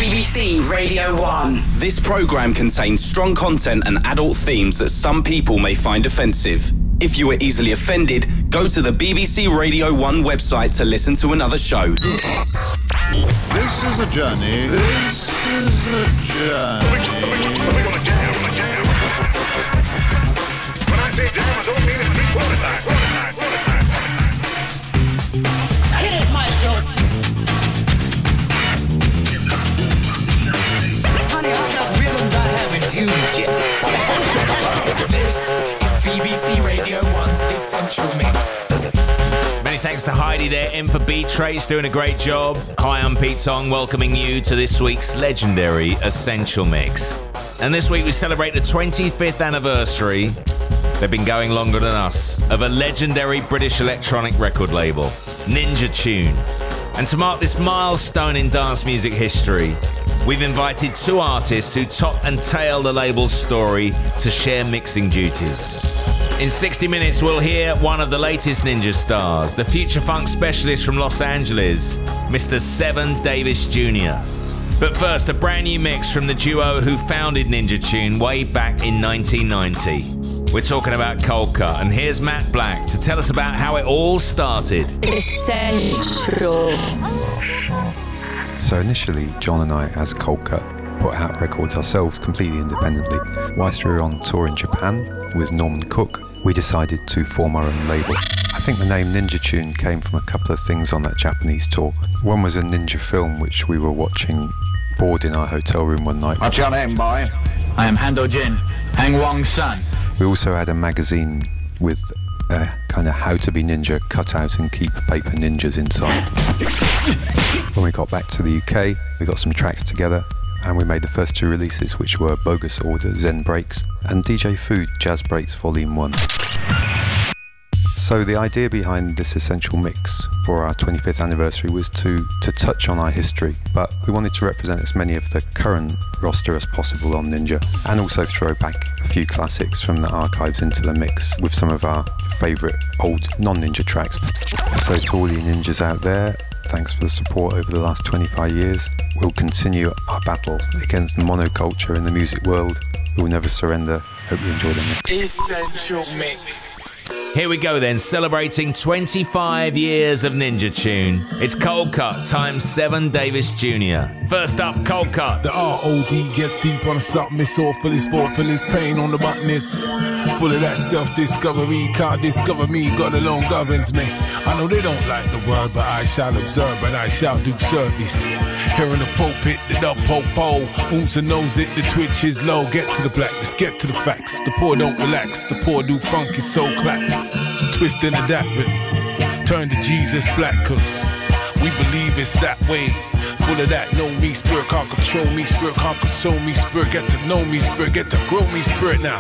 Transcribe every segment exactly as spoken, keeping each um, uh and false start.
B B C Radio one. This programme contains strong content and adult themes that some people may find offensive. If you are easily offended, go to the B B C Radio one website to listen to another show. This is a journey. This is a journey. When I say jam, I don't mean it three quarter time. Quarter time. Quarter time. Hit it, Maestro. Honey, how about rhythms I haven't used yet? This is B B C Radio one's Essential Mix. Many thanks to Heidi there, in for Beat Trace, doing a great job. Hi, I'm Pete Tong, welcoming you to this week's legendary Essential Mix. And this week we celebrate the twenty-fifth anniversary, they've been going longer than us, of a legendary British electronic record label, Ninja Tune. And to mark this milestone in dance music history, we've invited two artists who top and tail the label's story to share mixing duties. In sixty minutes, we'll hear one of the latest Ninja stars, the future funk specialist from Los Angeles, Mister Seven Davis Junior But first, a brand new mix from the duo who founded Ninja Tune way back in nineteen ninety. We're talking about Cold Cut, and here's Matt Black to tell us about how it all started. Essential. So initially, John and I, as Cold Cut, put out records ourselves completely independently. Whilst we were on tour in Japan with Norman Cook, we decided to form our own label. I think the name Ninja Tune came from a couple of things on that Japanese tour. One was a ninja film which we were watching bored in our hotel room one night. What's your name, boy? I am Hando Jin, Hang Wong's son. We also had a magazine with a kind of how to be ninja cut out and keep paper ninjas inside. When we got back to the U K, we got some tracks together and we made the first two releases, which were Bogus Order, Zen Breaks, and D J Food, Jazz Breaks Volume one. So the idea behind this Essential Mix for our twenty-fifth anniversary was to, to touch on our history, but we wanted to represent as many of the current roster as possible on Ninja, and also throw back a few classics from the archives into the mix with some of our favourite old non-Ninja tracks. So to all you ninjas out there, thanks for the support over the last twenty-five years. We'll continue our battle against monoculture in the music world. We'll never surrender. Hope you enjoy the mix. Essential Mix. Here we go then, celebrating twenty-five years of Ninja Tune. It's Cold Cut times Seven Davis Junior First up, Cold Cut. The R O D gets deep on something, it's all full, it's full, full, it's pain on the button, it's full of that self-discovery, can't discover me, God alone governs me. I know they don't like the word, but I shall observe, and I shall do service. Here in the pulpit, the dub po-po, oomsa knows it, the twitch is low, get to the black, let's get to the facts. The poor don't relax, the poor do funky soul clap. Twist and adapt it, turn to Jesus black, cause we believe it's that way. Full of that, know me, spirit can't control me, spirit can't console me, spirit get to know me, spirit get to grow me, spirit now.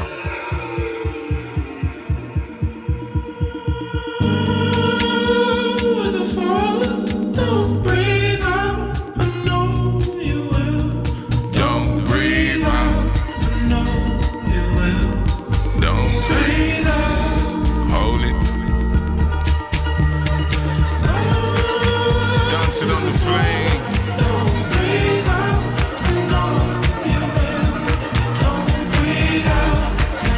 Ooh, the fallen, don't breathe out, I know you will. Don't breathe out, I know you will. Don't breathe out. Hold it. Dancing on the flame. Don't breathe out. No, you will. Don't breathe out.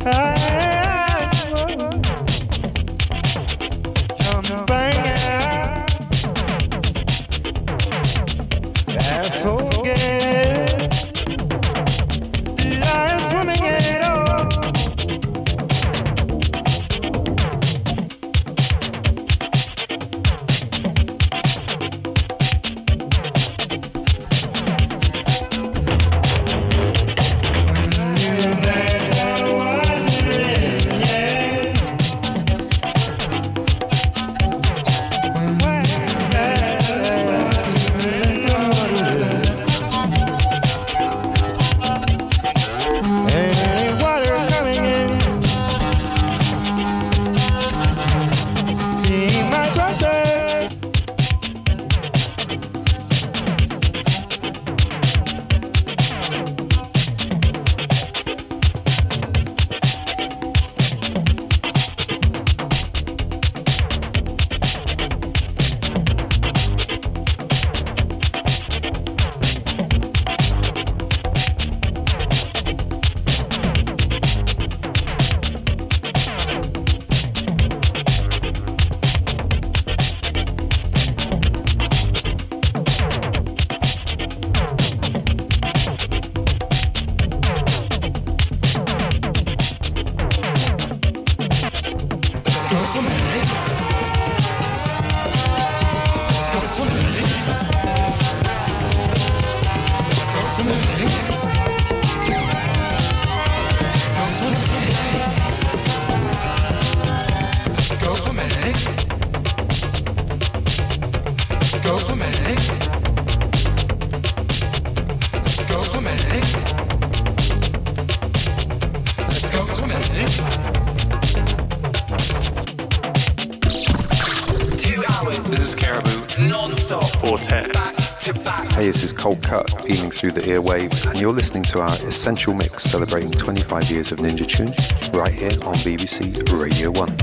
Hey, this is Cold Cut, beaming through the airwaves, and you're listening to our Essential Mix celebrating twenty-five years of Ninja Tune, right here on B B C Radio one.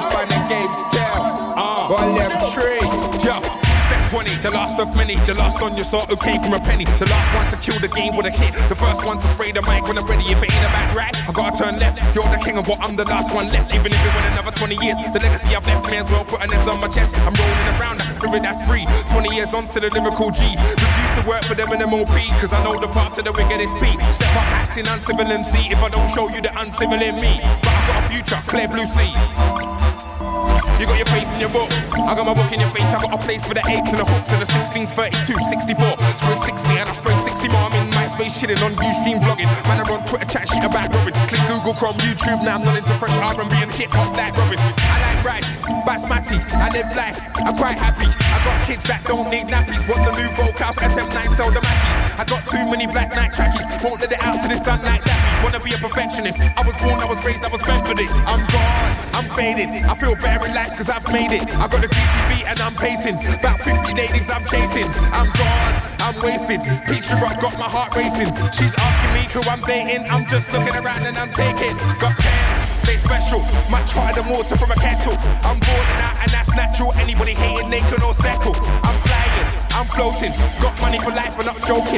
fun and games tell. Uh, volume three, yeah. Step twenty, the last of many. The last on your sort who came from a penny. The last one to kill the game with a hit. The first one to spray the mic when I'm ready. If it ain't about right, I gotta turn left. You're the king of what I'm the last one left. Even if it went another twenty years, the legacy I've left may as well put an X on my chest. I'm rolling around like a spirit that's free. twenty years on to the lyrical G. Refuse to work for them in M O P, cause I know the path to the wickedest P. Step up acting uncivil and see if I don't show you the uncivil in me. But I've got a future, clear blue sea. You got your face in your book, I got my book in your face. I got a place for the eights and the hooks and the sixteen, thirty-two, sixty-four. Spray sixty and I spray sixty more. I'm in MySpace shitting on Ustream blogging. Man, I run Twitter chat shit about Robin. Click Google Chrome, YouTube, now I'm not into fresh R and B and hip hop like Robin. I like rice, basmati, I live life, I'm quite happy. I got kids that don't need nappies. Want the new vocals, S M nine, sell the Mackies. I got too many black night trackies, won't let it out till it's done like that. Wanna be a perfectionist, I was born, I was raised, I was meant for this. I'm gone, I'm faded, I feel better in life cause I've made it. I got a G T V and I'm pacing, about fifty ladies I'm chasing. I'm gone, I'm wasted, Peachy Rock got my heart racing. She's asking me who I'm dating, I'm just looking around and I'm taking. Got pants, they special, much hotter than water from a kettle. I'm boarding out and that's natural, anybody hating they can all settle. I'm flying, I'm floating, got money for life, I'm not joking.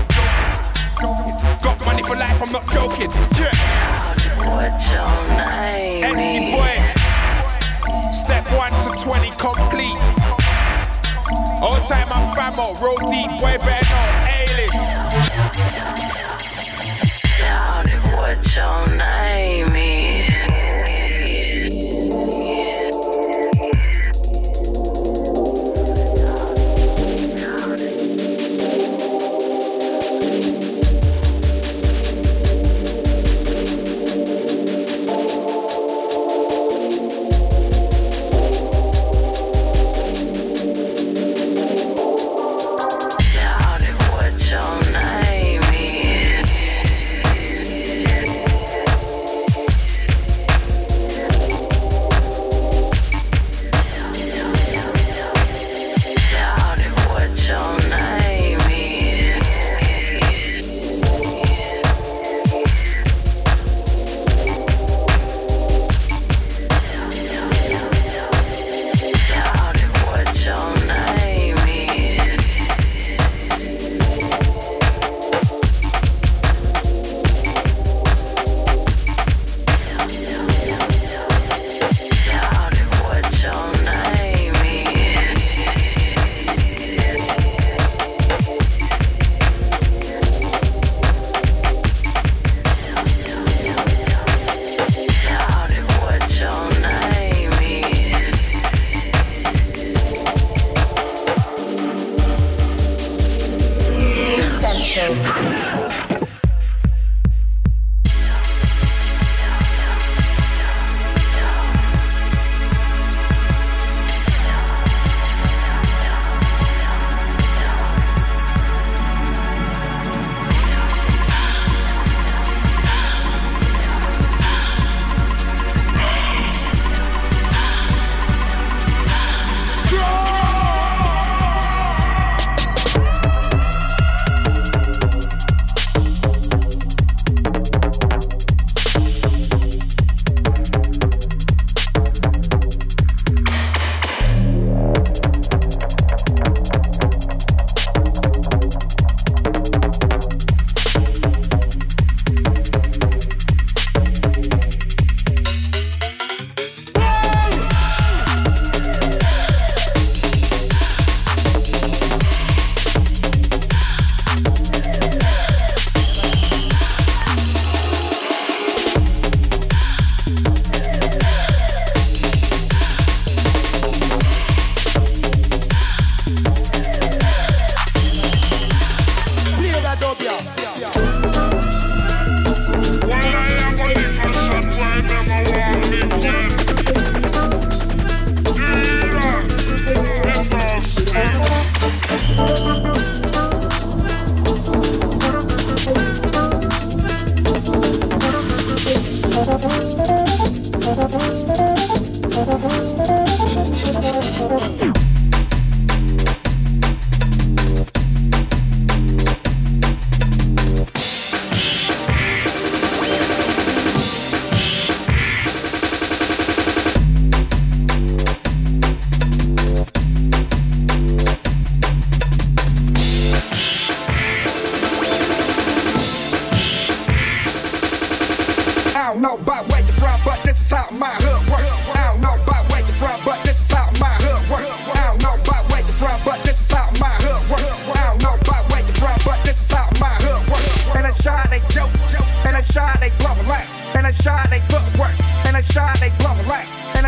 Got money for life, I'm not joking. Yeah. What's your name? Any boy. Step one to twenty complete. All time I'm famo, roll deep, boy better know. A-list. Shout it, what your name is?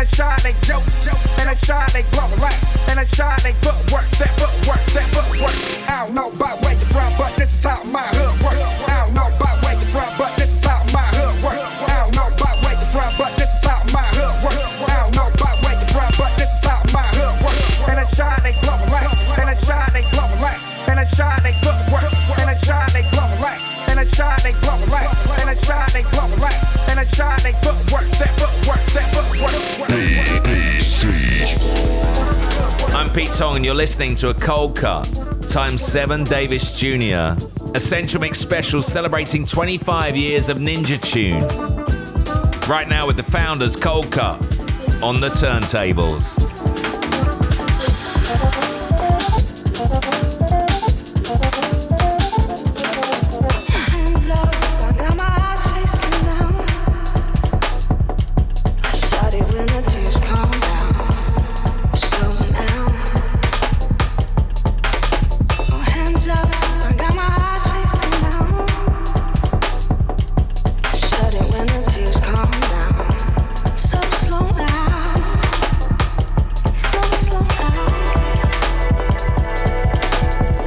shine they joke, and they shine they blow a light, and they shine they footwork, that footwork, that footwork. I don't know about where you're from, but this is how my hood work. I don't know about where you're from, but this is how my hood work. I don't know about where you're from, but this is how my hood work. I don't know about where you're from, but this is how my hood work. And they shine they blow a light, and they shine they blow a light, and they shine they footwork, and they shine they blow a light, and they shine they blow a light, and they shine they blow a light, and they shine they footwork, that footwork, that footwork. I'm Pete Tong, and you're listening to a cold cut times seven Davis Junior Essential Mix special celebrating twenty-five years of Ninja Tune. Right now with the Founders Cold Cut on the turntables. Slow down.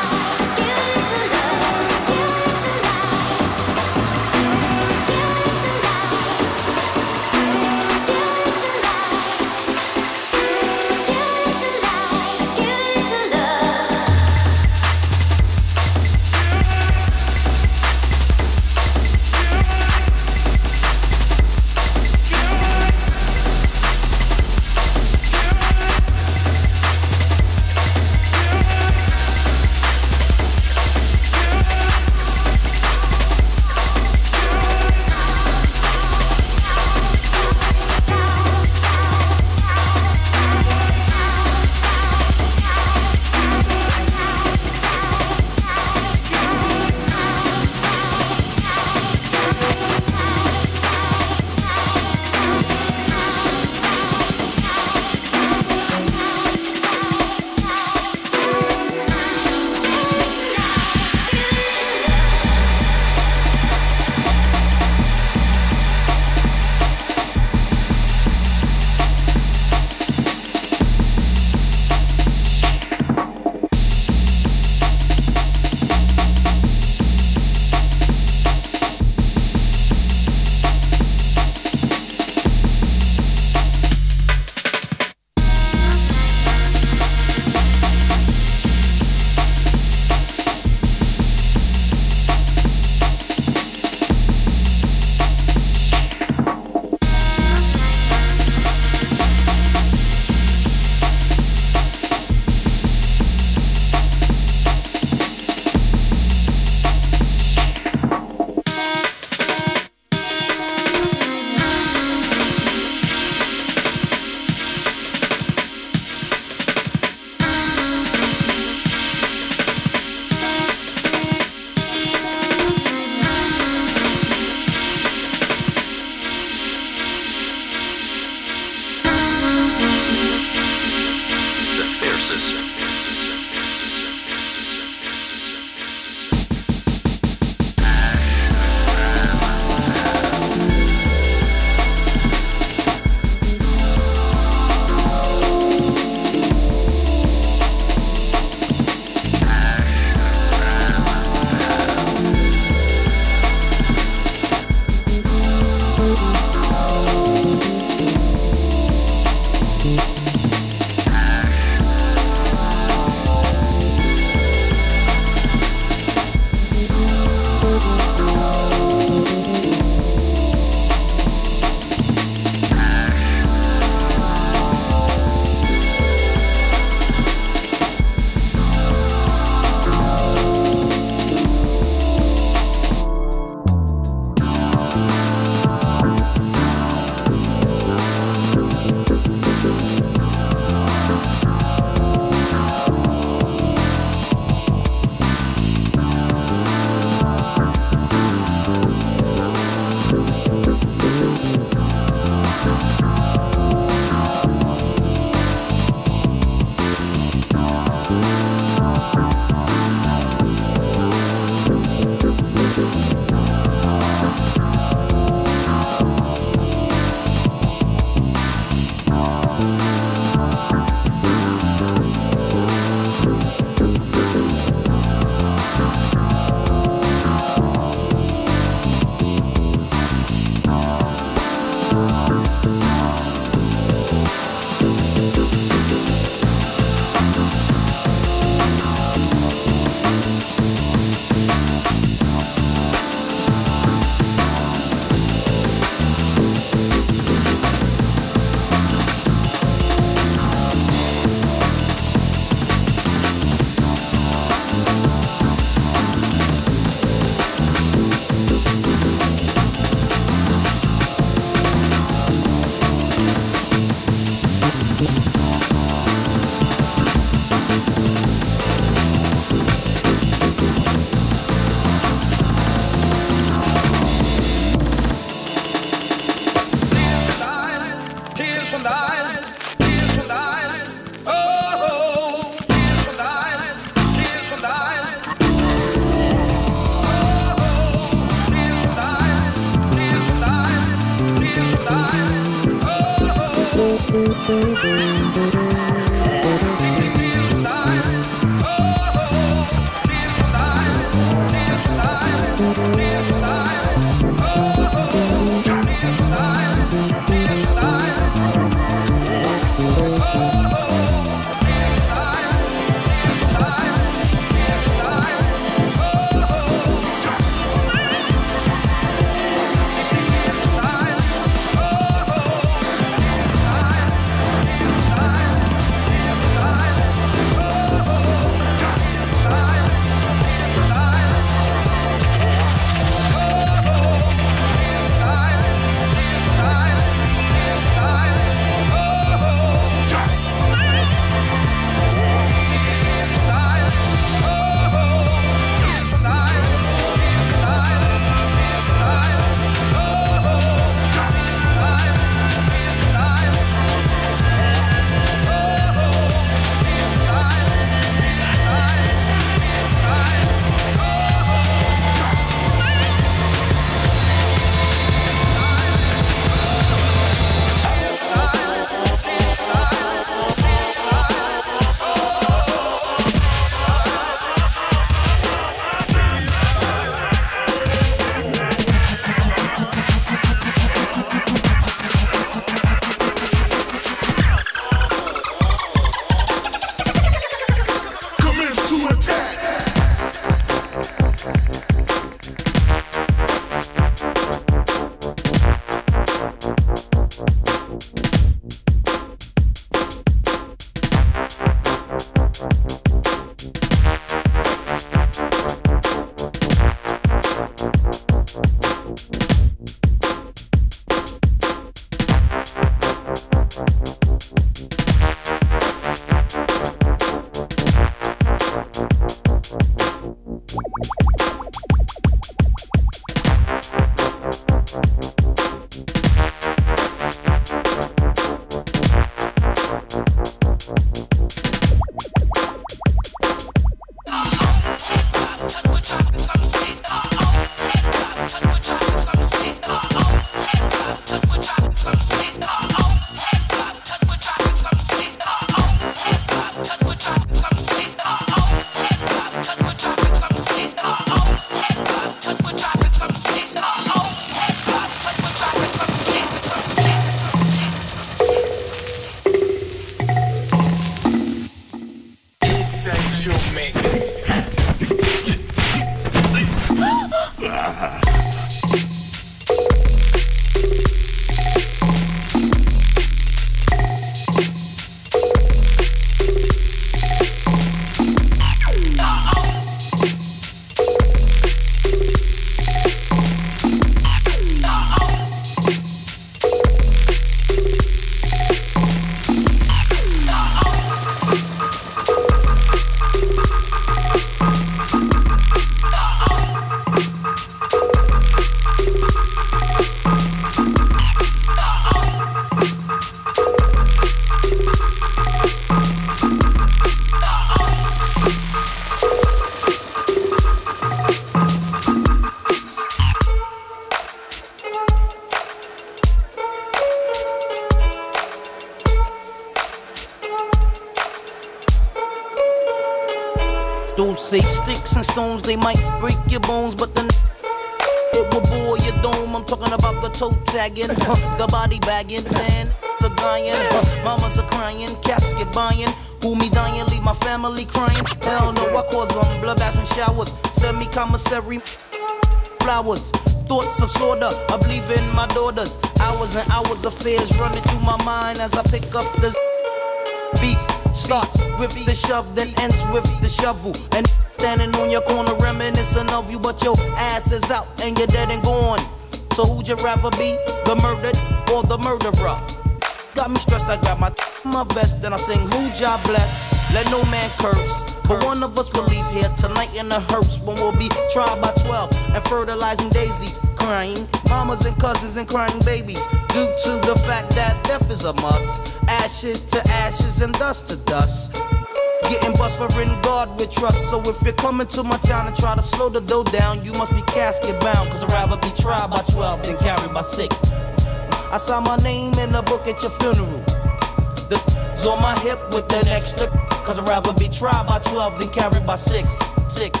Those say sticks and stones, they might break your bones, but the it will bore your dome. I'm talking about the toe tagging, huh, the body bagging, then the dying, huh, mamas are crying, casket buying, who me dying, leave my family crying. Hell no, I cause them bloodbaths and showers, semi-commissary flowers. Thoughts of slaughter, of leaving my daughters. Hours and hours of fears running through my mind as I pick up the beef. Starts with the shove, then ends with the shovel. And standing on your corner reminiscing of you, but your ass is out and you're dead and gone. So who'd you rather be, the murdered or the murderer? Got me stressed, I got my my vest, then I sing who job bless, let no man curse. But one of us will leave here tonight in a hearse when we'll be tried by twelve and fertilizing daisies, crying mamas and cousins and crying babies due to the fact that death is a must. Ashes to ashes and dust to dust. Getting bust for in God with trust. So if you're coming to my town and try to slow the dough down, you must be casket bound, cause I'd rather be tried by twelve than carried by six. I saw my name in the book at your funeral. This is on my hip with that extra, cause I'd rather be tried by twelve than carried by six. Six.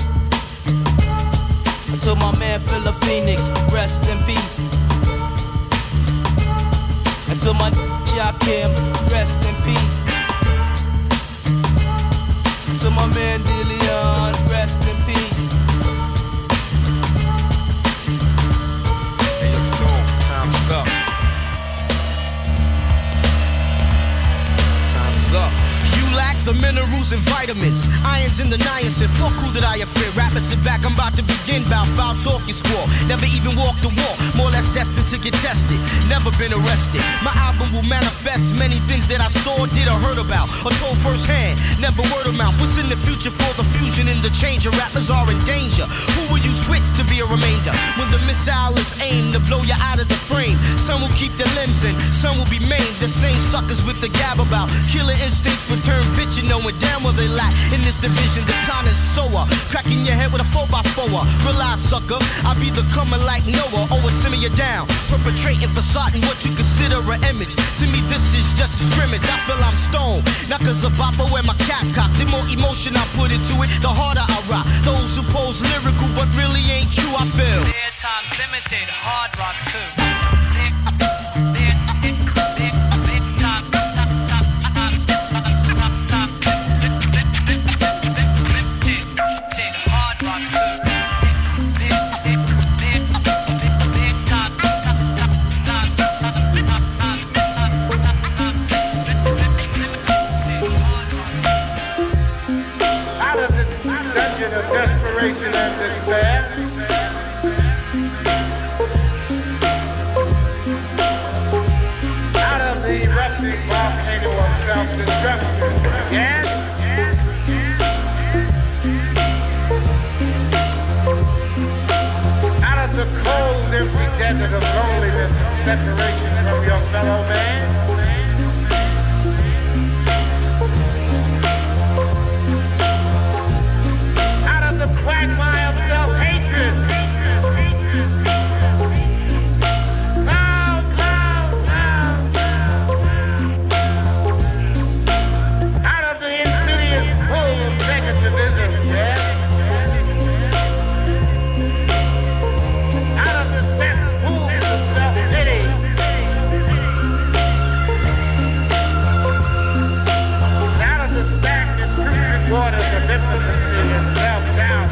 Until my man Philip Phoenix, rest in peace. Until my Jakim, rest in peace. Until my man DeLeon, rest in peace. Hey, yo, Storm, time's up. Time's up. Lacks of minerals and vitamins, irons in the niacin. Fuck who that I offend. Rappers sit back, I'm about to begin. Bout foul talk you squaw. Never even walked the walk. More or less destined to get tested. Never been arrested. My album will manifest many things that I saw, did or heard about, or told firsthand. Never word of mouth. What's in the future for the fusion and the change? Rappers are in danger. Who will use wits to be a remainder? When the missile is aimed to blow you out of the frame. Some will keep their limbs in, some will be maimed. The same suckers with the gab about killer instincts return. Bitch, you knowin' damn well they lack in this division. The connoisseur, cracking your head with a four by four. Realize, sucker, I be the coming like Noah. Always simmer you down, perpetrating facade in what you consider an image. To me, this is just a scrimmage. I feel I'm stoned, not cause of Papa wear my cap cock. The more emotion I put into it, the harder I rock. Those who pose lyrical but really ain't true, I feel. Airtime's limited, hard rocks too. Desperation and despair. Out of the erupting volcano of self-destruction. Yes? Out of the cold, empty desert of loneliness and separation from your fellow man. Quagmire of self-hatred. Loud, loud, loud, loud. Out of the insidious pull of negativism, yes. Out of the cesspool of self-pity. Out of the stagnant, crucial waters of intimacy and self-doubt.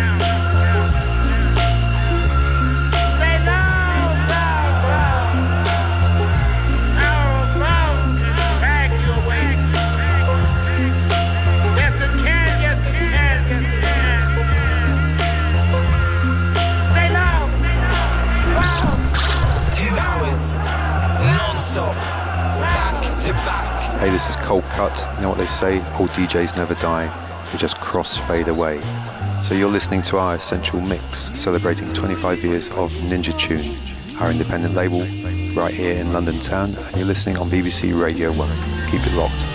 Hey, this is Cold Cut. You know what they say? All D Js never die. They just cross fade away. So you're listening to our Essential Mix, celebrating twenty-five years of Ninja Tune, our independent label, right here in London town, and you're listening on B B C Radio one. Keep it locked.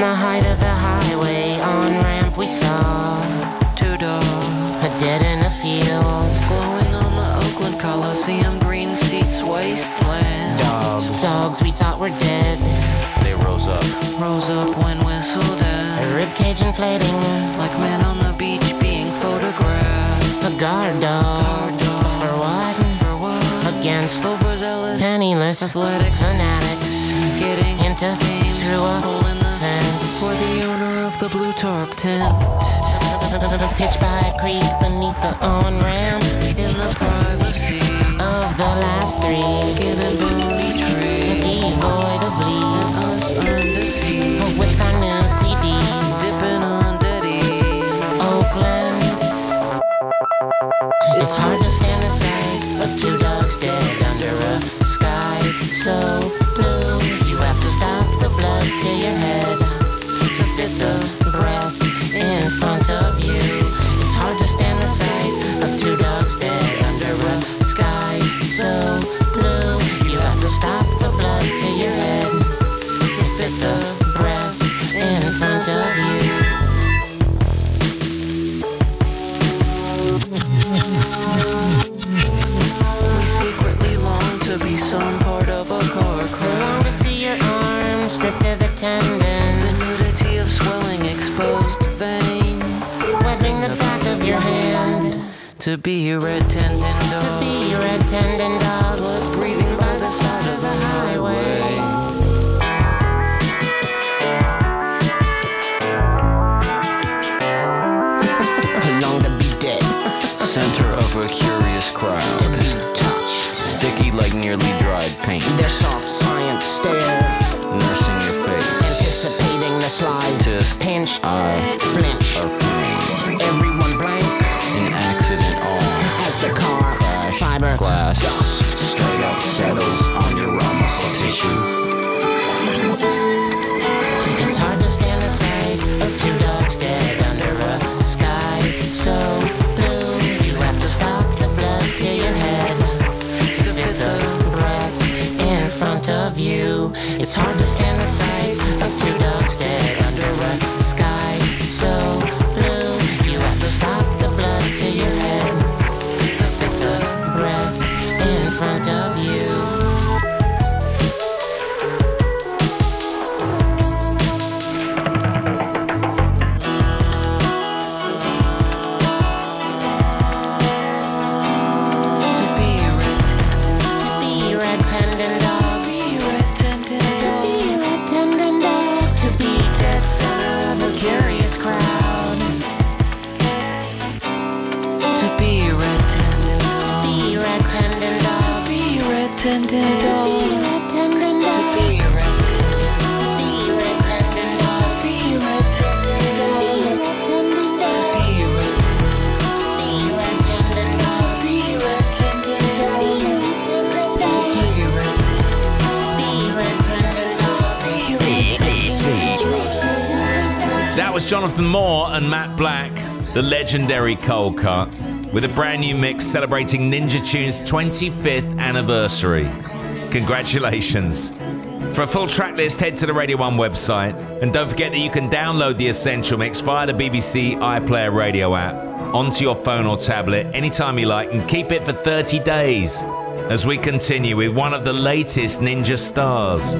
the height of the highway, on ramp we saw two dogs, dead in a field, glowing on the Oakland Coliseum, green seats, wasteland. Dogs, dogs we thought were dead. They rose up, rose up when whistled at. A ribcage inflating, like men on the beach being photographed. A guard dog, guard dog. For what? For what? Against overzealous, penniless, athletic fanatics, getting into games through a hole in the fence. For the owner of the blue tarp tent, pitched by a creek beneath the on-ramp, in the privacy of the last three, given bony tree, devoid of leaves, us undeceived, with our new C Ds, zipping on Daddy Oakland. It's hard to stand the sight of two dogs dead under a sky so blue. You have to stop the blood to your head to fit the breath in front of you. It's hard to stand the sight of two dogs dead under a sky so blue. You have to stop the blood to your head to fit the breath in front of you. We secretly long to be some part of a car crash. Long to see your arms stripped to the tendons, the nudity of swelling exposed vein, webbing the back of your hand. To be a red tendon dog, to be a red tendon dog, was breathing by the side of the highway. Long to be dead, center of a curious crowd, to be touched, sticky like nearly dried paint. Their soft science stare, nursing your face, anticipating the slide, Tist, pinch, eye, flinch of pain. Everyone blank, an accident all, as the car crash, fiber, glass, dust, straight up settles on your raw muscle tissue. It's hard to stand the sight of two dogs dead under a sky so blue. You have to stop the blood to your head to fit the breath in front of you. It's hard to stand the sight of two dogs dead under a sky so blue. You have to stop the blood to your head to fit the breath in front of you. Tendon dog, tendon dog, to be a red tendon dog, to be a red tendon dog, to be a red tendon dog, to be a red tendon dog, to be a red tendon dog, to be a red tendon dog, B B C. That was Jonathan Moore and Matt Black, the legendary Cold Cut, with a brand new mix celebrating Ninja Tune's twenty-fifth anniversary. Congratulations. For a full track list, head to the Radio one website. And don't forget that you can download the Essential Mix via the B B C iPlayer radio app onto your phone or tablet anytime you like, and keep it for thirty days as we continue with one of the latest Ninja stars.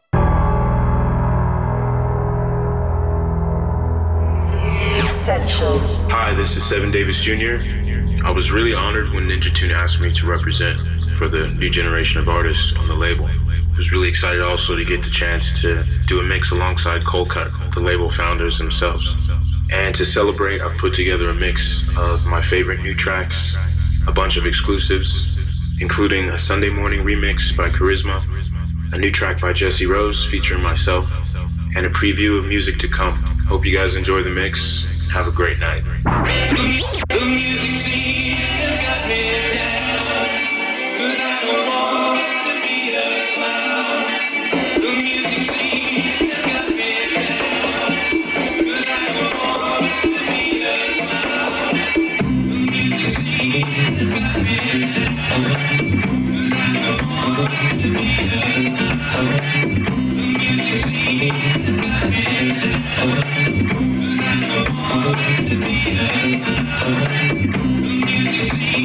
Essential. Hi, this is Seven Davis Junior I was really honored when Ninja Tune asked me to represent for the new generation of artists on the label. I was really excited also to get the chance to do a mix alongside Cold Cut, the label founders themselves. And to celebrate, I've put together a mix of my favorite new tracks, a bunch of exclusives, including a Sunday Morning remix by Charisma, a new track by Jesse Rose featuring myself, and a preview of music to come. Hope you guys enjoy the mix. Have a great night. The music scene has got me down, 'cause I don't want to be a clown. The music scene has got me down, 'cause I don't want to be a clown. The music scene has got me down, 'cause I don't want to be a clown. The music scene has got me down.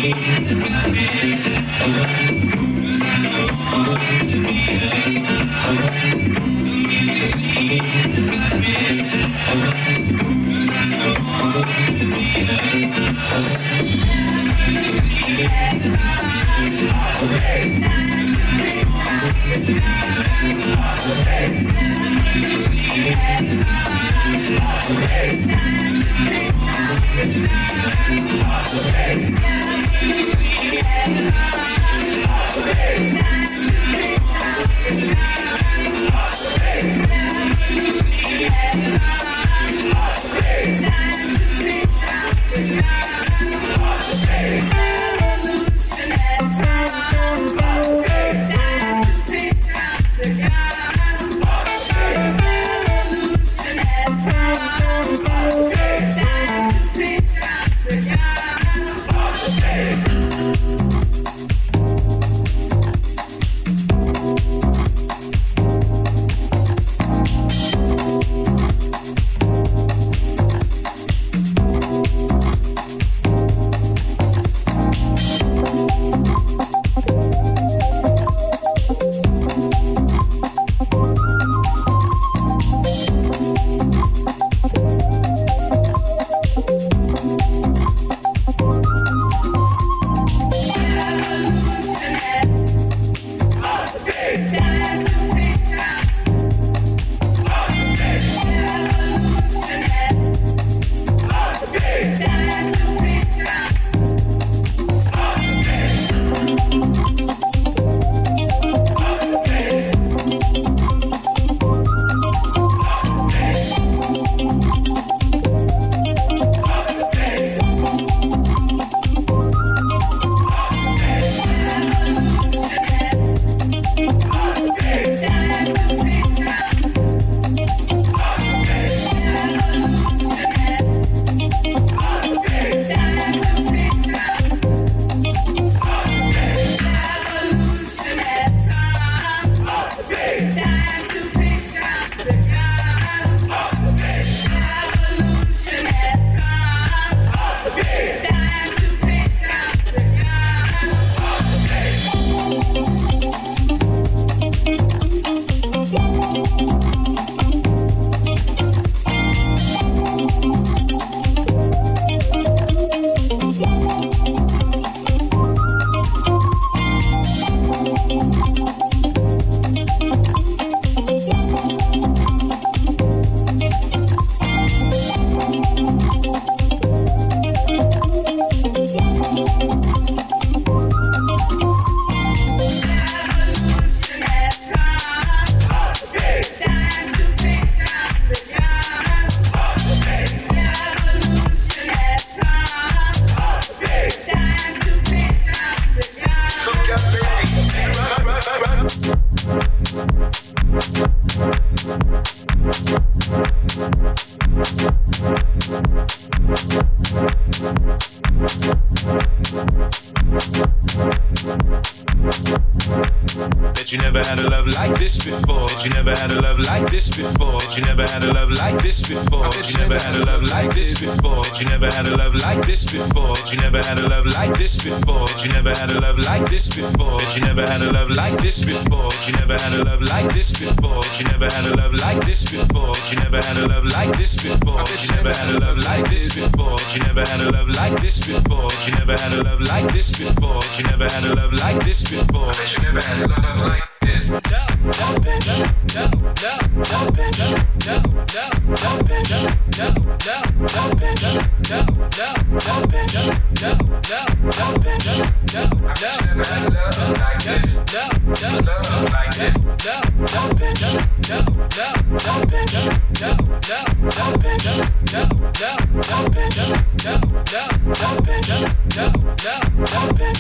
Bet you never had a love like this before. Bet you never had a love like this before. Bet you never had a love like this before. Bet you never had a love like this before. Bet you never had a love like this before. Bet you never had a love like this before. Bet you never had a love like this before. Bet you never had a love like this before. Bet you never had a love like this before. Bet you never had a love like this before. Bet you never had a love like this before. Bet you never had a love like this before. Bet you never had a love like this before. Bet you never had a love like this before. Bet you never had a love like this before. Bet you never had a love like this. No, no, bitch. No, no, no, bitch. No, no, no, bitch. No, no, no, bitch. No, no, no, bitch. No, no, no, bitch. No, no, no, like this. No, no, no, like this. No, no, bitch. No, no, no, bitch. No, no, no, bitch. No, no, no, bitch. No, no, no, bitch. No, no, no, bitch.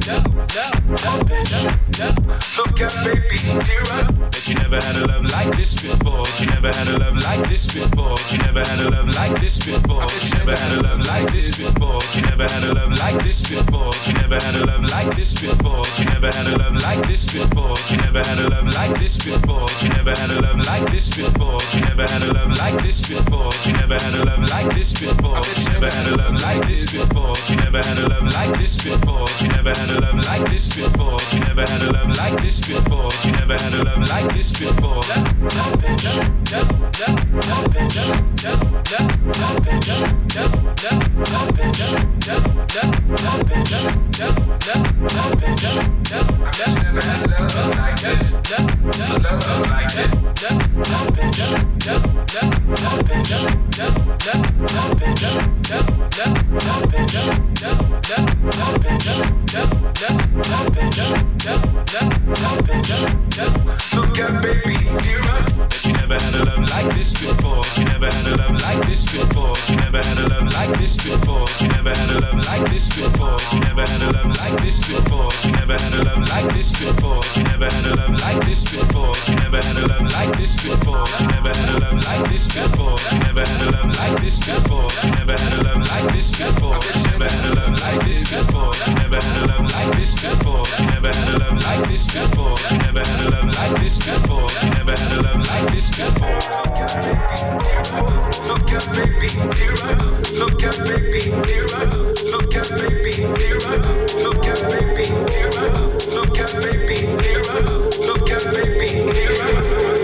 Look at baby, here I Bet you never had a love like this before. Bet you never had a love like this before. Bet you never had a love like this before. Bet you never had a love like this before. Bet you never had a love like this before. Bet you never had a love like this before. Bet you never had a love like this before. Bet you never had a love like this before. Bet you never had a love like this before. Bet you never had a love like this before. Bet you never had a love like this before. Bet you never had a love like this before. Bet you never had a love like this before. Bet you never had a love like this before. Bet you never had a love like this before. Bet you never had a love like this before. Look at baby, here I Bet you never had a love like this before. Bet you never had a love like this before. Bet you never had a love like this before. Bet you never had a love like this before. Bet you never had a love like this before. Bet you never had a love like this before. Bet you never had a love like this before. Bet you never had a love like this before. Bet you never had a love like this before. Bet you never had a love like this before. Bet you never had a love like this before. Bet you never had a love like this before. Bet you never had a love like this before. Bet you never had a love like this before. Bet you never had a love like this before. Bet you never had a love like this before. Look at baby, here I Look at baby, here I Look at baby, here I Look at baby, here I Look at baby, here I Look at baby, here I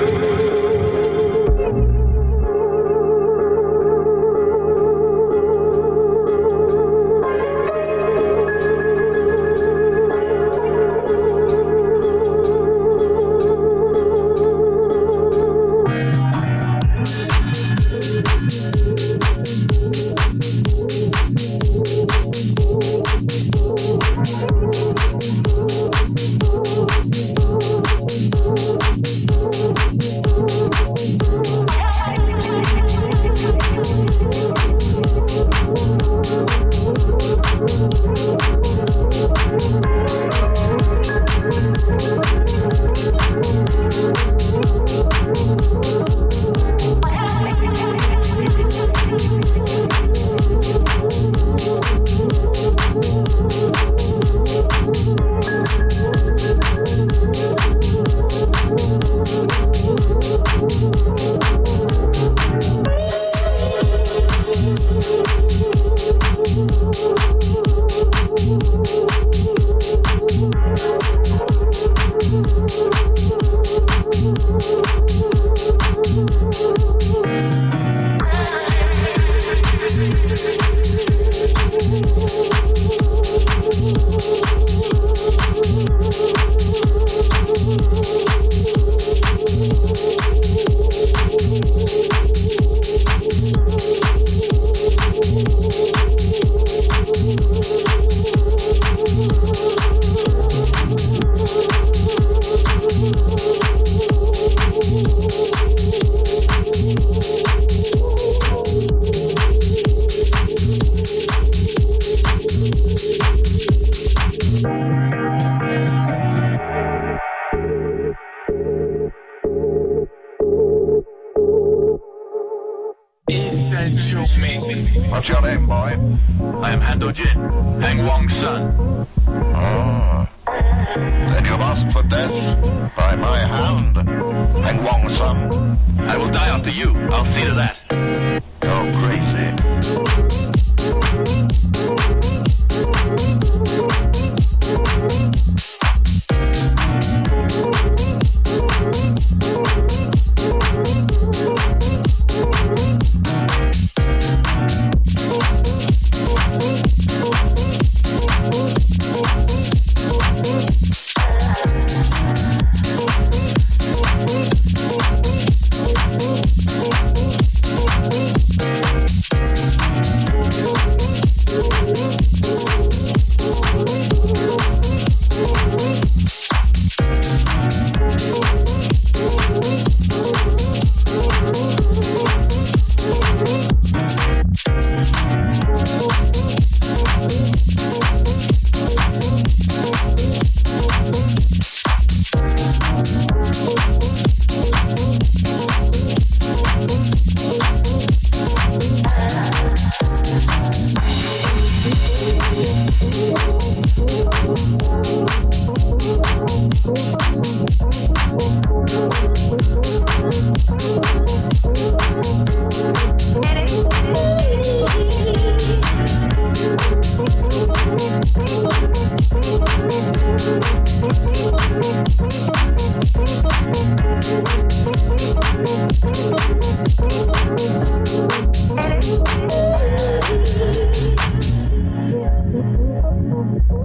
What's your name, boy? I am Hando Jin, Hang Wong's son. Oh. Then you've asked for death by my hand, Hang Wong's son. I will die after you. I'll see to that. You're crazy.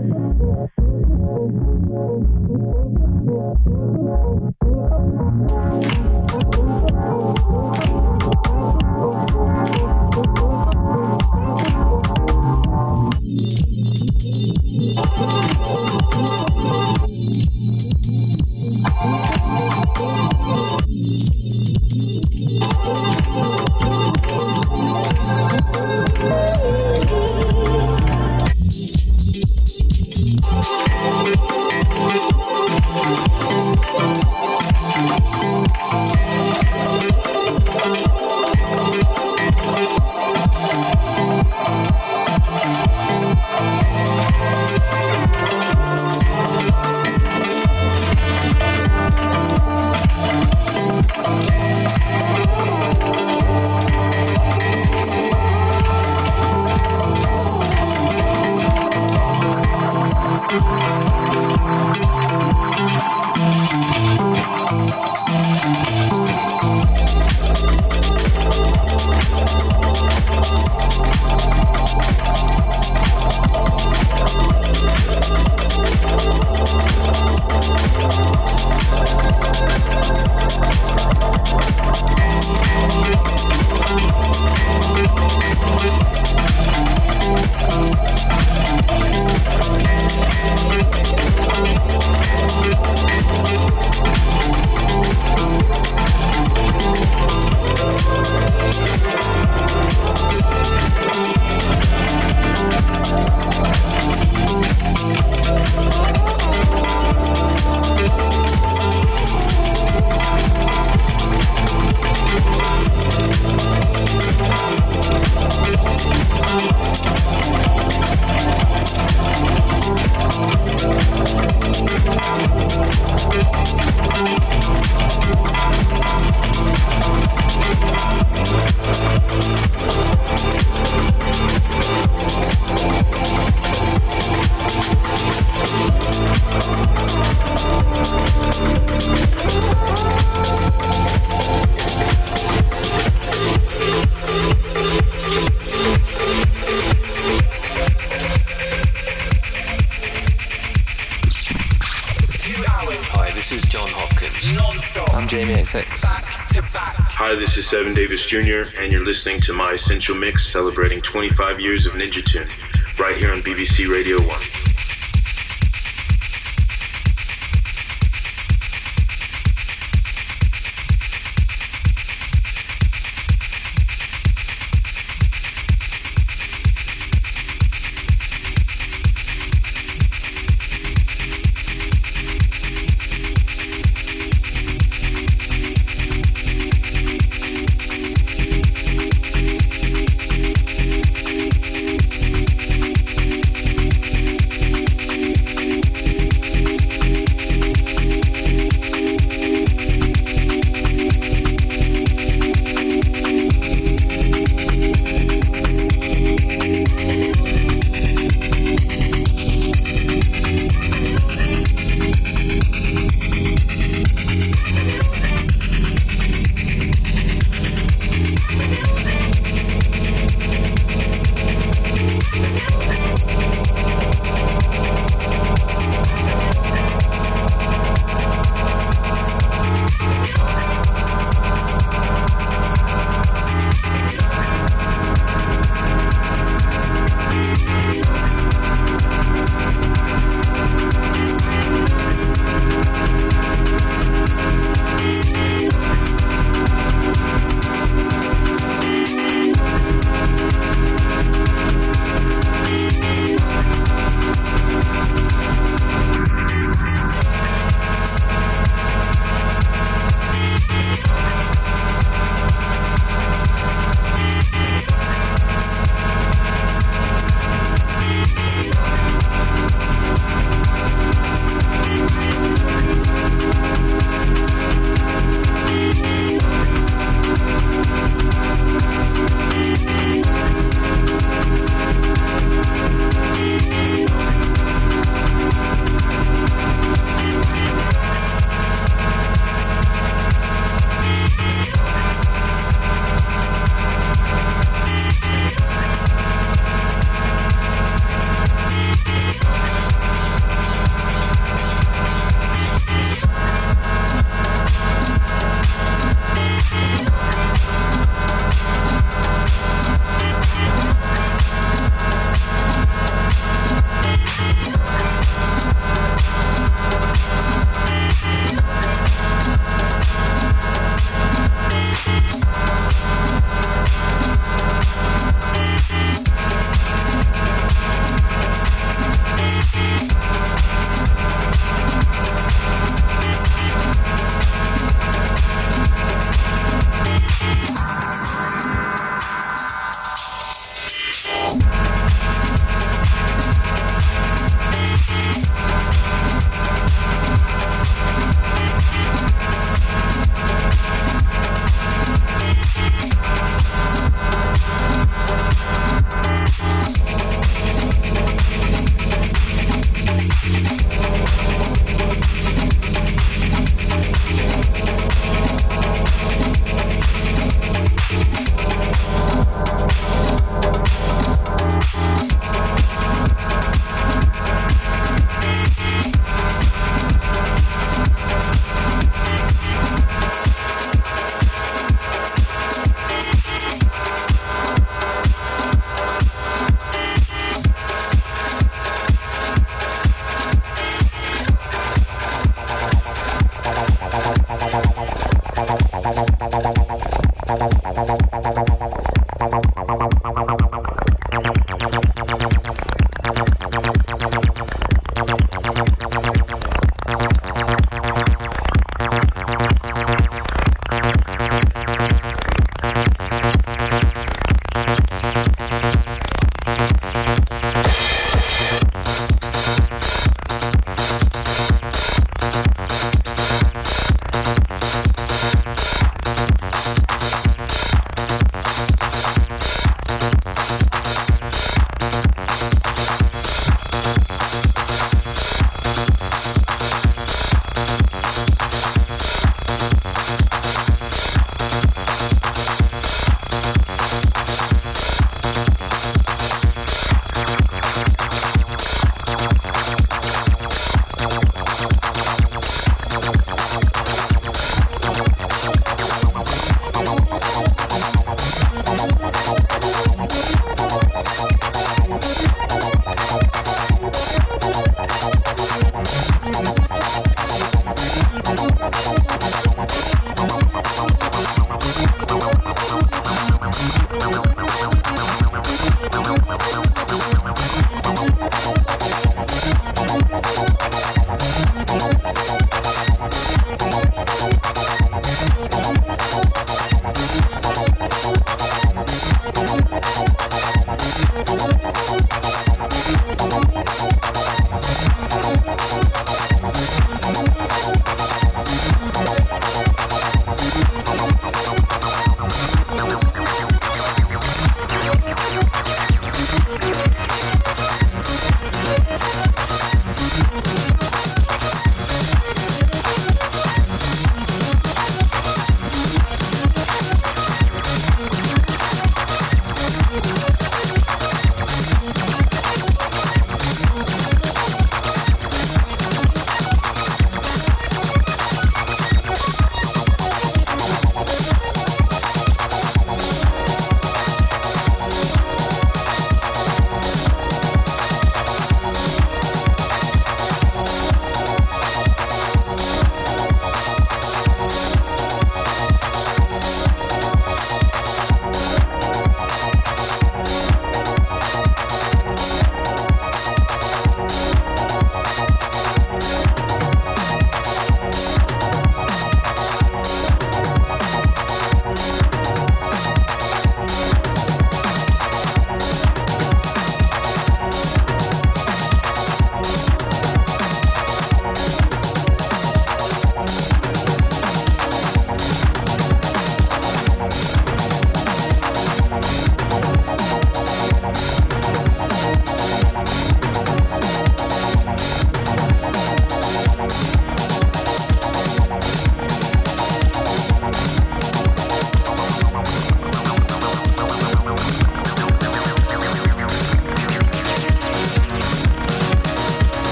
Hi, this is Seven Davis Junior, and you're listening to my Essential Mix celebrating twenty-five years of Ninja Tune, right here on B B C Radio one.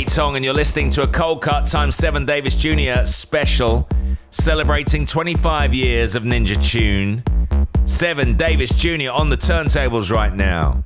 Tong, and you're listening to a Cold Cut times seven Davis Junior special celebrating twenty-five years of Ninja Tune. Seven Davis Junior on the turntables right now.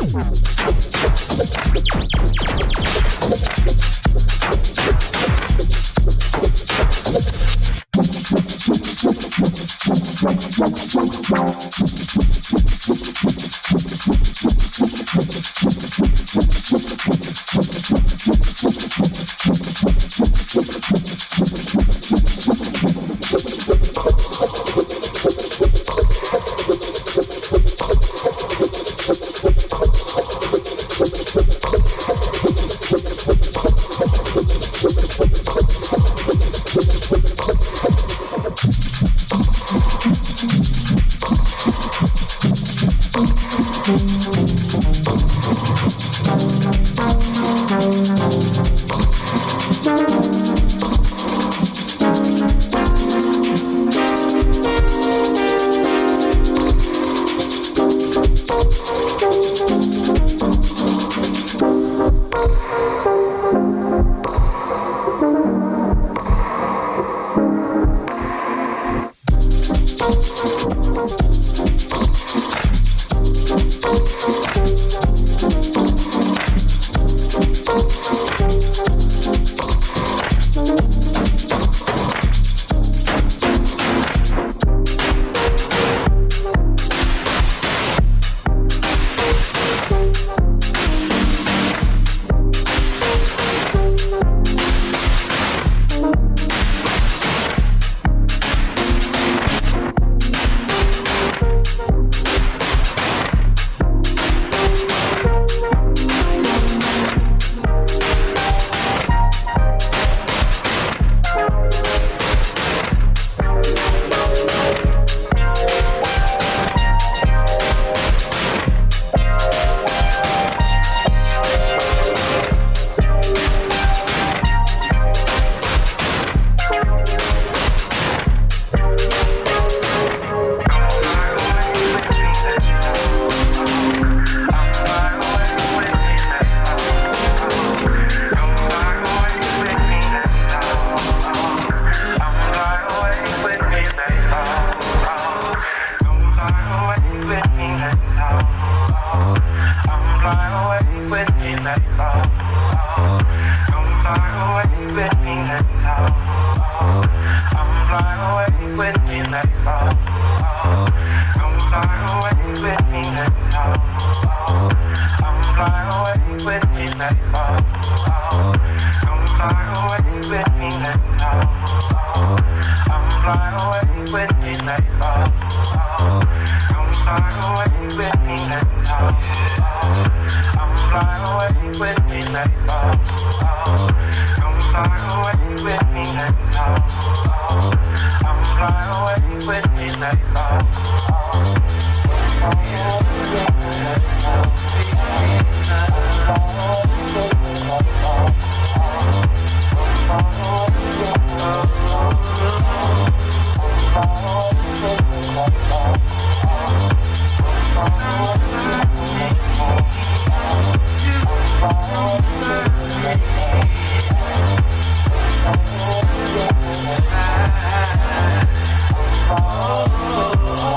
Oh,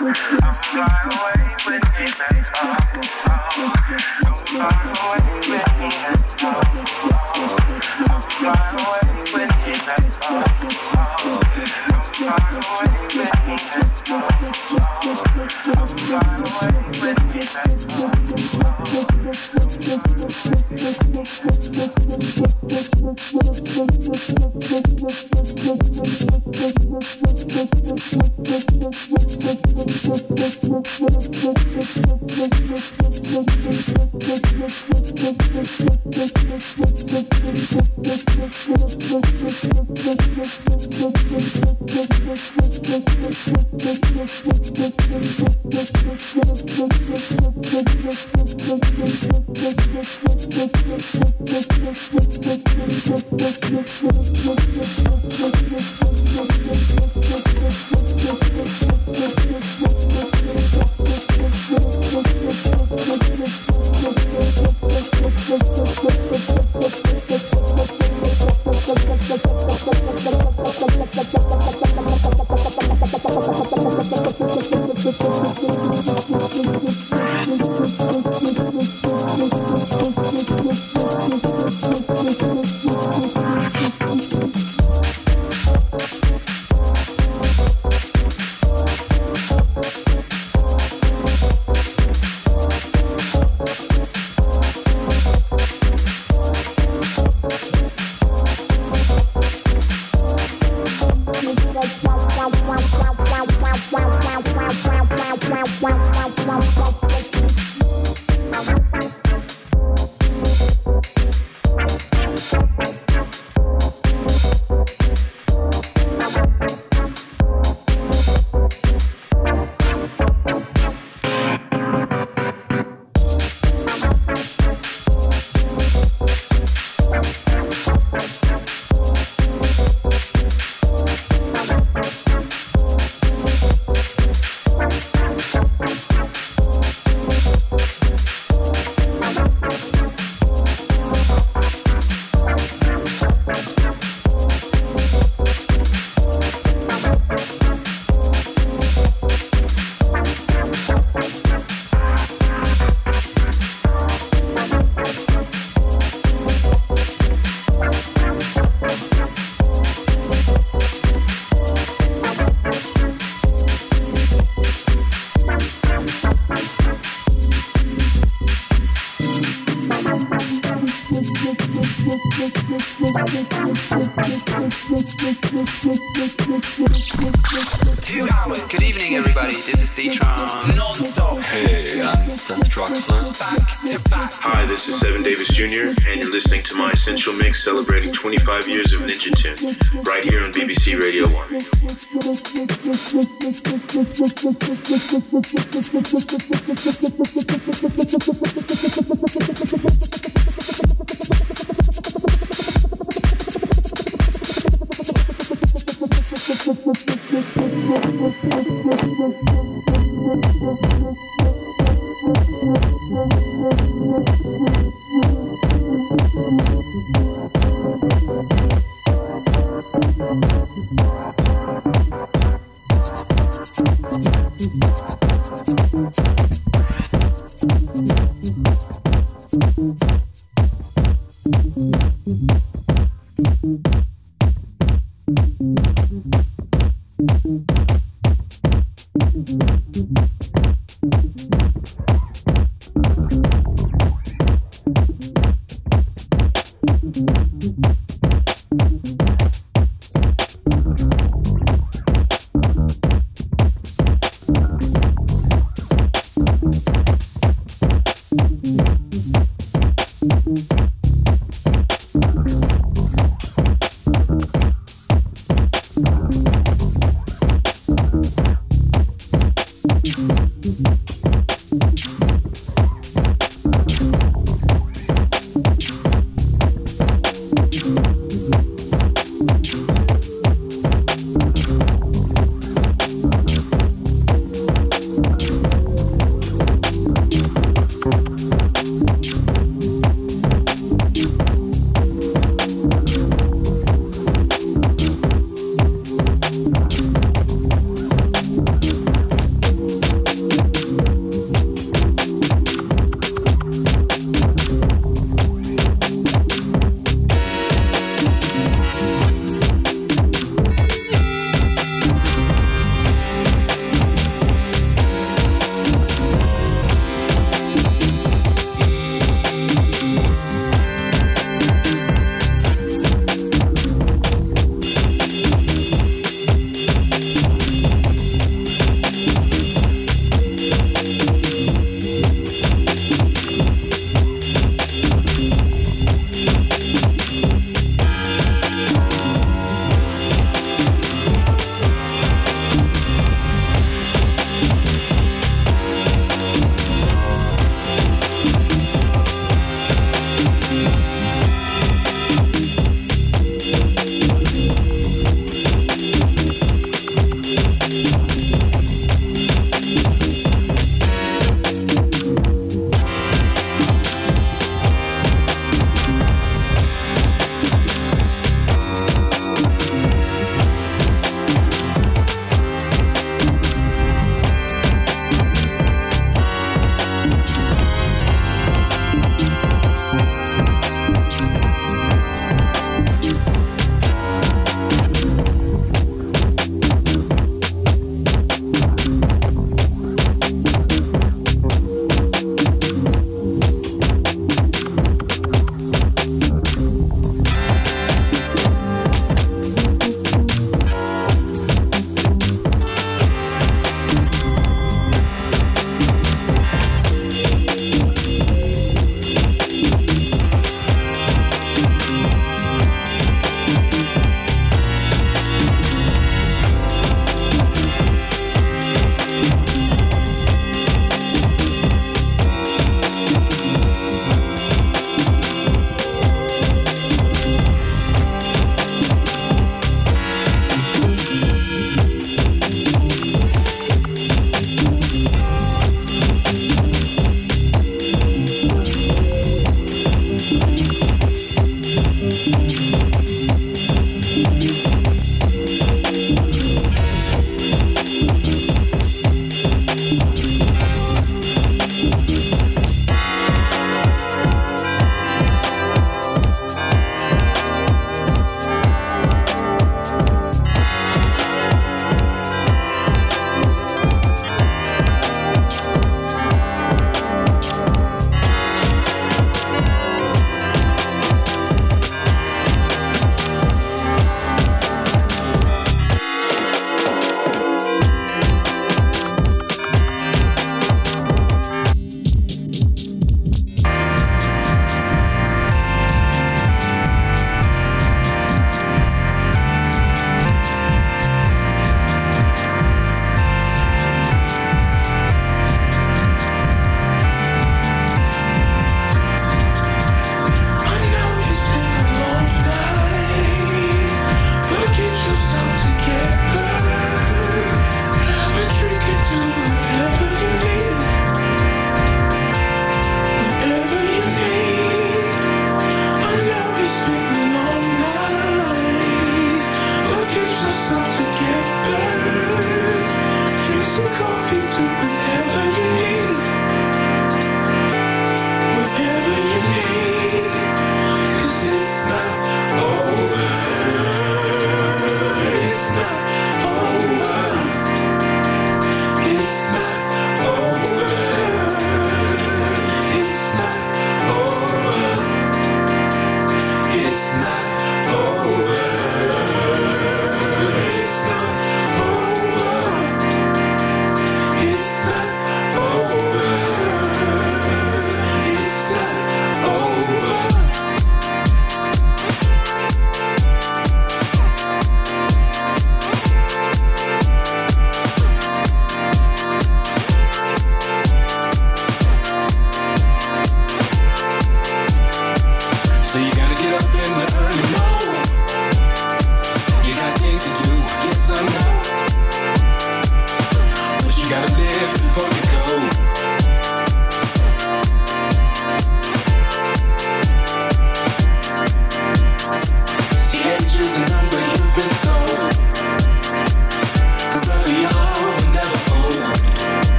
Two hours. Good evening, everybody. This is D-Tron. Non-stop. Hey, I'm Seth Troxler. Back to back. Hi, this is Seven Davis Junior, and you're listening to my Essential Mix celebrating twenty-five years of Ninja Tune, right here on B B C Radio one.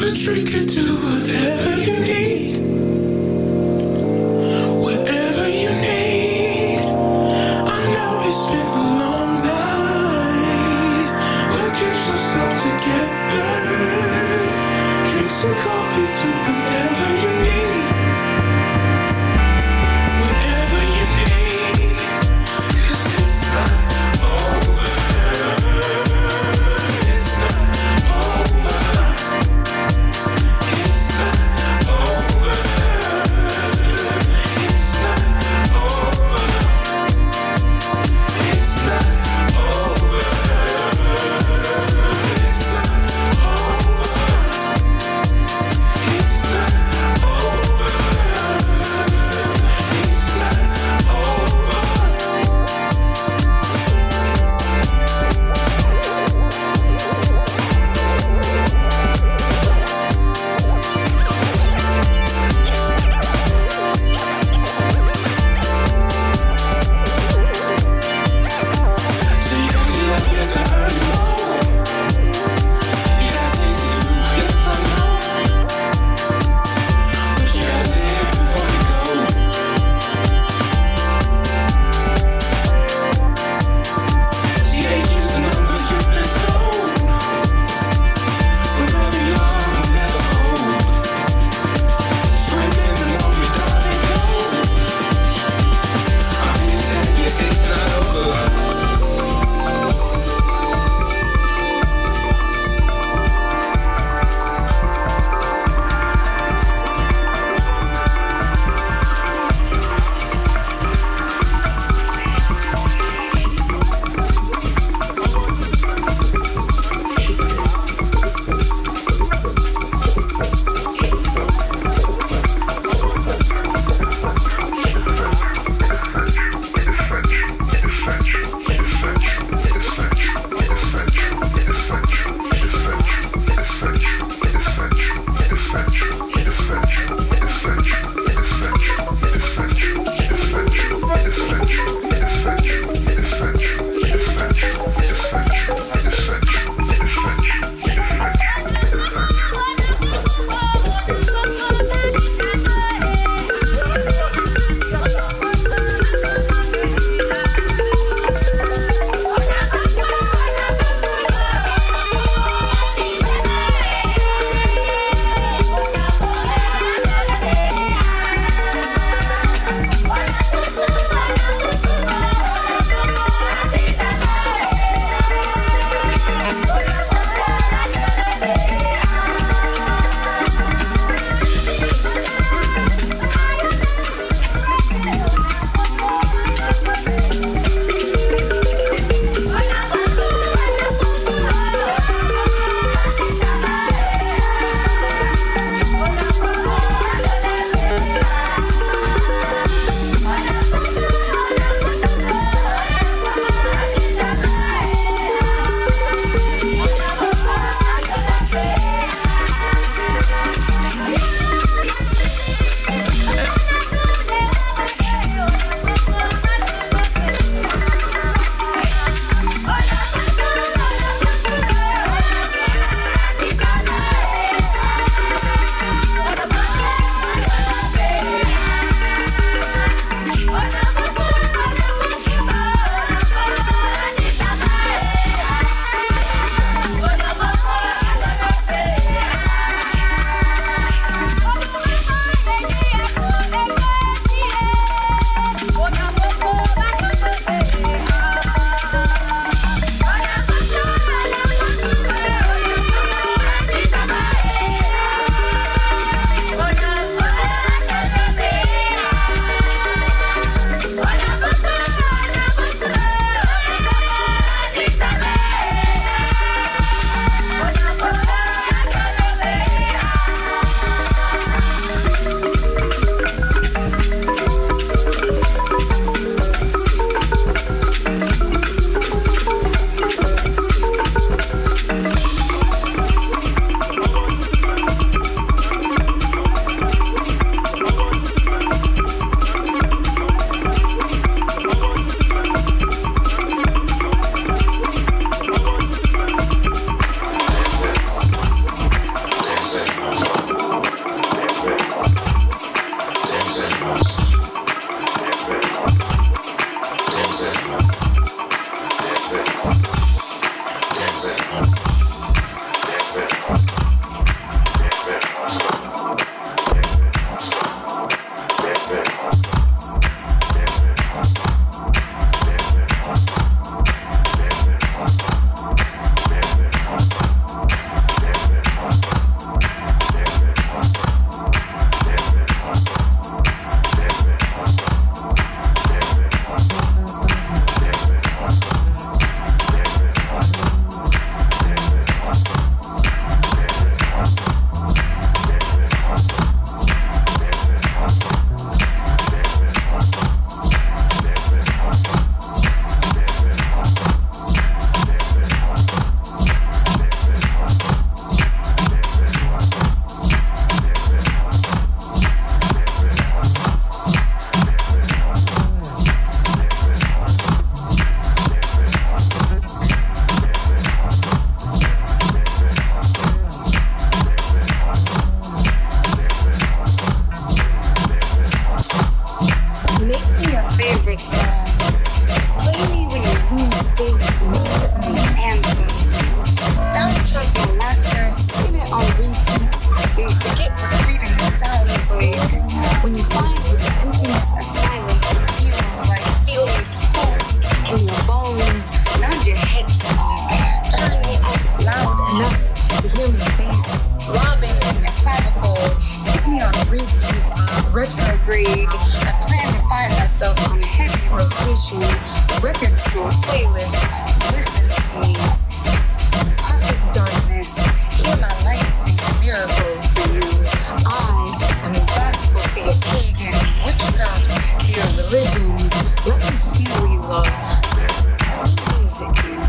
a drink or do whatever you need. Whatever you need. I know it's been a long night, but get yourself together. Drink some coffee, do whatever you need. Whatever you need. 'Cause it's not over. It's not over. It's not over. It's not over. It's not over. It's not over. It's not repeating the sound of like when you find with the emptiness of silence, it feels like feel a pulse in your bones. Nod your head to me, turn me up loud enough to hear me bass throbbing in your clavicle. Put me on repeat, retrograde. I plan to find myself on heavy rotation, record store playlist. Listen to me. Perfect darkness, hear my light sing a miracle for you. I am gospel to your pagan, witchcraft to your religion. Let me feel you, love. Let me music you.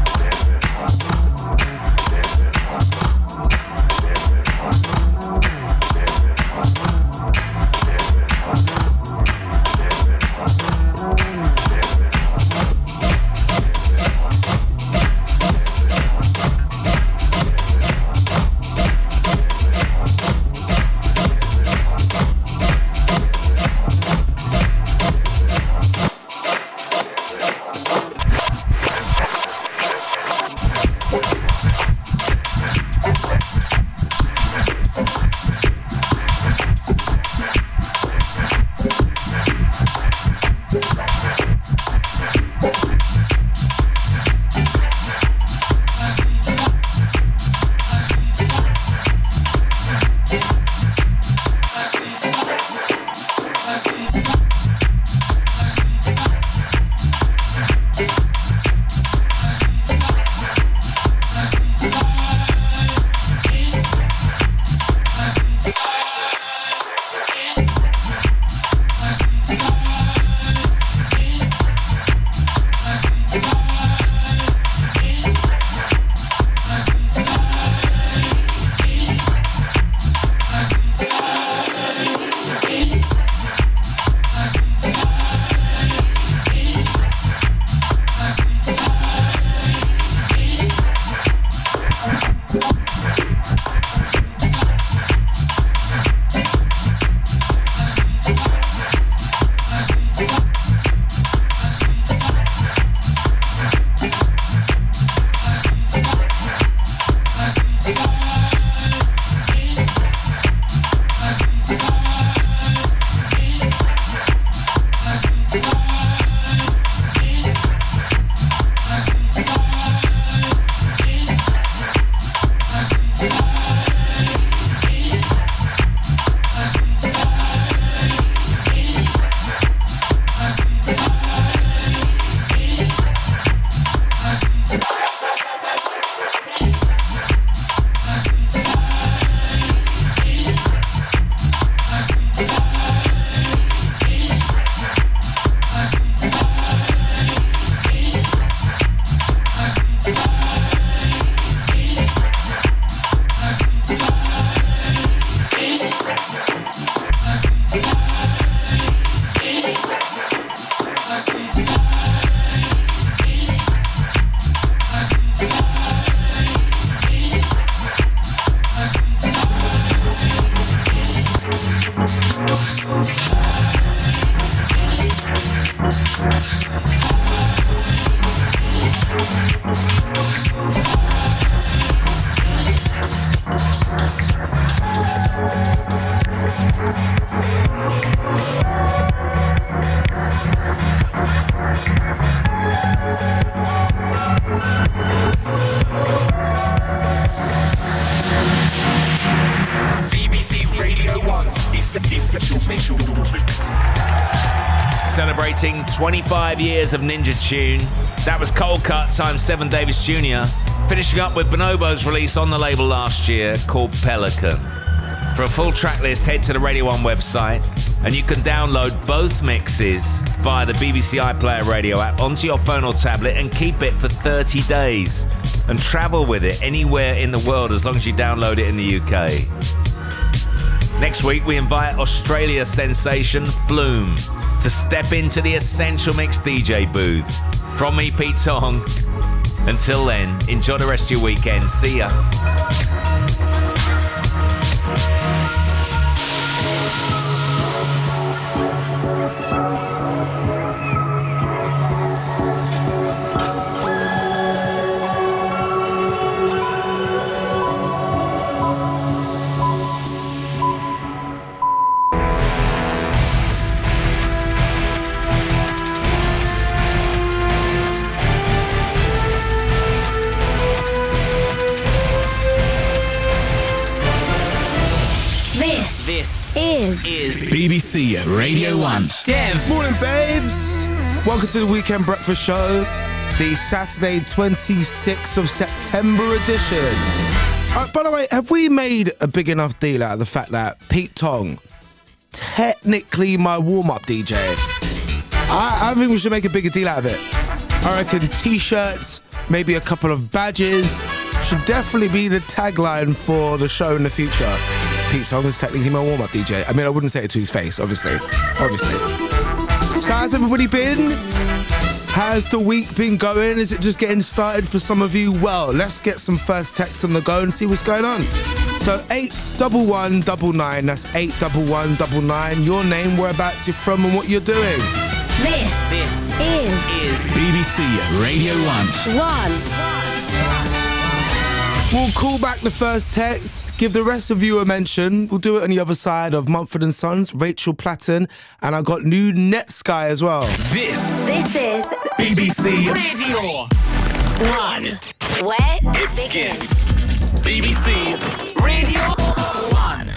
Celebrating twenty-five years of Ninja Tune. That was Cold Cut times seven Davis Junior Finishing up with Bonobo's release on the label last year called Pelican. For a full track list, head to the Radio one website and you can download both mixes via the B B C iPlayer radio app onto your phone or tablet and keep it for thirty days and travel with it anywhere in the world as long as you download it in the U K. Next week, we invite Australia sensation Flume to step into the Essential Mix D J booth. From me, Pete Tong. Until then, enjoy the rest of your weekend. See ya. This. This is. is B B C Radio one. Dev. Morning, babes. Welcome to the Weekend Breakfast Show, the Saturday twenty-sixth of September edition. Uh, by the way, have we made a big enough deal out of the fact that Pete Tong is technically my warm-up D J? I, I think we should make a bigger deal out of it. I reckon T-shirts, maybe a couple of badges, should definitely be the tagline for the show in the future. Pete Tong is technically my warm-up D J. I mean, I wouldn't say it to his face, obviously. Obviously. So how's everybody been? How's the week been going? Is it just getting started for some of you? Well, let's get some first texts on the go and see what's going on. So eight one one nine nine, that's eight one one nine nine. Your name, whereabouts you're from and what you're doing. This. This is. is B B C Radio one. One. We'll call back the first text, give the rest of you a mention. We'll do it on the other side of Mumford and Sons, Rachel Platten, and I got new Netsky as well. This. This is. B B C Radio One. Where it begins. B B C Radio One.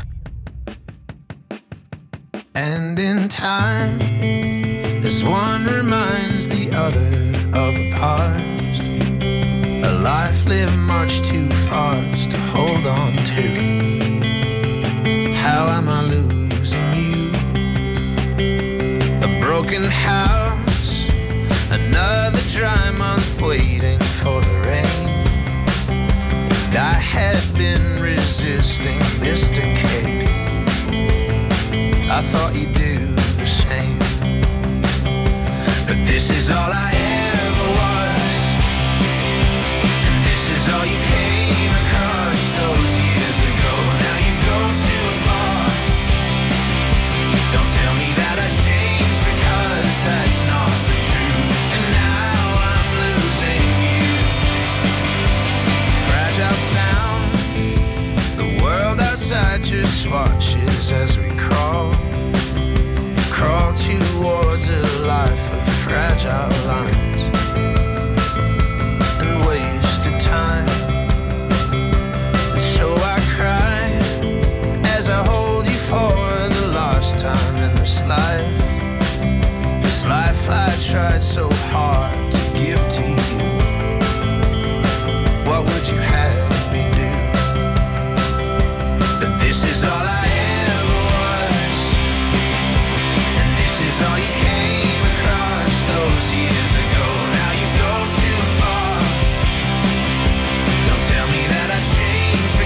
And in time, as one reminds the other of a past, a life lived much too fast to hold on to. How am I losing you? A broken house, another dry month waiting for the rain. And I had been resisting this decay. I thought you'd do the same, but this is all I ever was, and this is all you came across those years ago. Now you've gone too far. Don't tell me that I changed, because that's not the truth. And now I'm losing you. Fragile sound, the world outside just watches as we crawl, crawl towards a life of fragile lines and wasted time. And so I cry as I hold you for the last time in this life, this life I tried so hard to give to you. What would you have me do? But this is all I ever was, and this is all you came across those years